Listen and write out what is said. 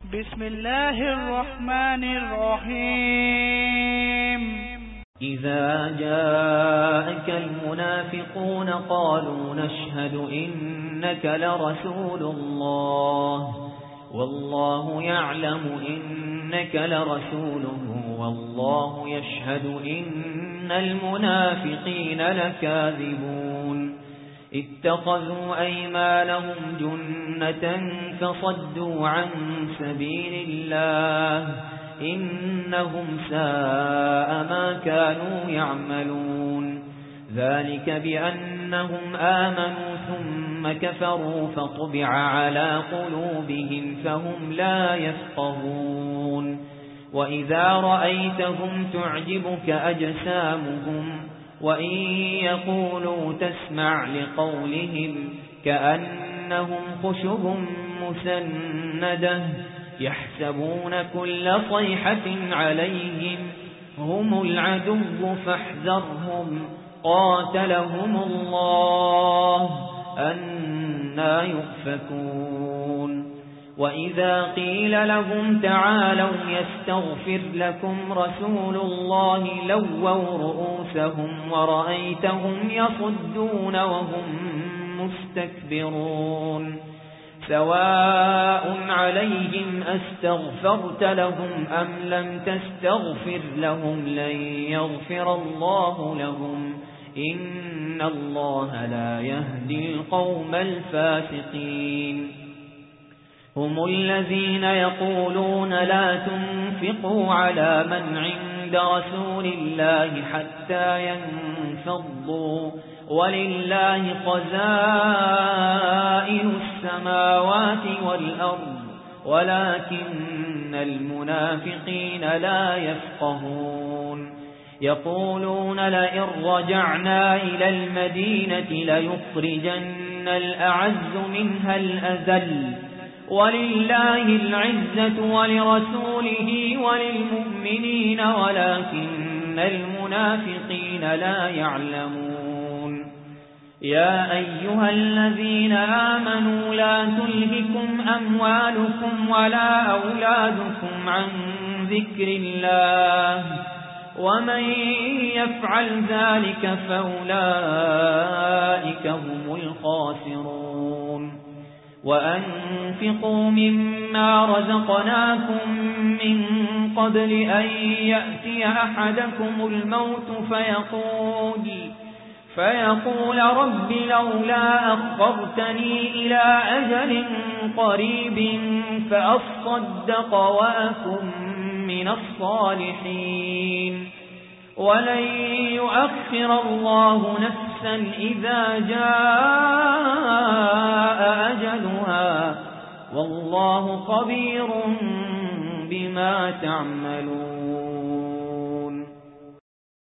بسم الله الرحمن الرحيم. إذا جاءك المنافقون قالوا نشهد إنك لرسول الله والله يعلم إنك لرسوله والله يشهد إن المنافقين لكاذبون اتخذوا أيمانهم جنة فصدوا عن سبيل الله إنهم ساء ما كانوا يعملون ذلك بأنهم آمنوا ثم كفروا فطبع على قلوبهم فهم لا يفقهون وإذا رأيتهم تعجبك أجسامهم وإن يقولوا تسمع لقولهم كأنهم خشب مسندة يحسبون كل صيحة عليهم هم العدو فاحذرهم قاتلهم الله أنى يؤفكون وإذا قيل لهم تعالوا يستغفر لكم رسول الله لووا رؤوسهم ورأيتهم يصدون وهم مستكبرون سواء عليهم أستغفرت لهم أم لم تستغفر لهم لن يغفر الله لهم إن الله لا يهدي القوم الفاسقين هم الذين يقولون لا تنفقوا على من عند رسول الله حتى ينفضوا ولله خزائن السماوات والأرض ولكن المنافقين لا يفقهون يقولون لئن رجعنا إلى المدينة ليخرجن الأعز منها الأذل ولله العزة ولرسوله وللمؤمنين ولكن المنافقين لا يعلمون يا أيها الذين آمنوا لا تلهكم أموالكم ولا أولادكم عن ذكر الله ومن يفعل ذلك فأولئك هم الخاسرون وأنفقوا مما رزقناكم من قبل أن يأتي أحدكم الموت فيقول رب لولا أخرتني إلى أجل قريب فأصدق وأكن من الصالحين ولن يؤخر الله نفسا إذا جاء أجلها والله خبير بما تعملون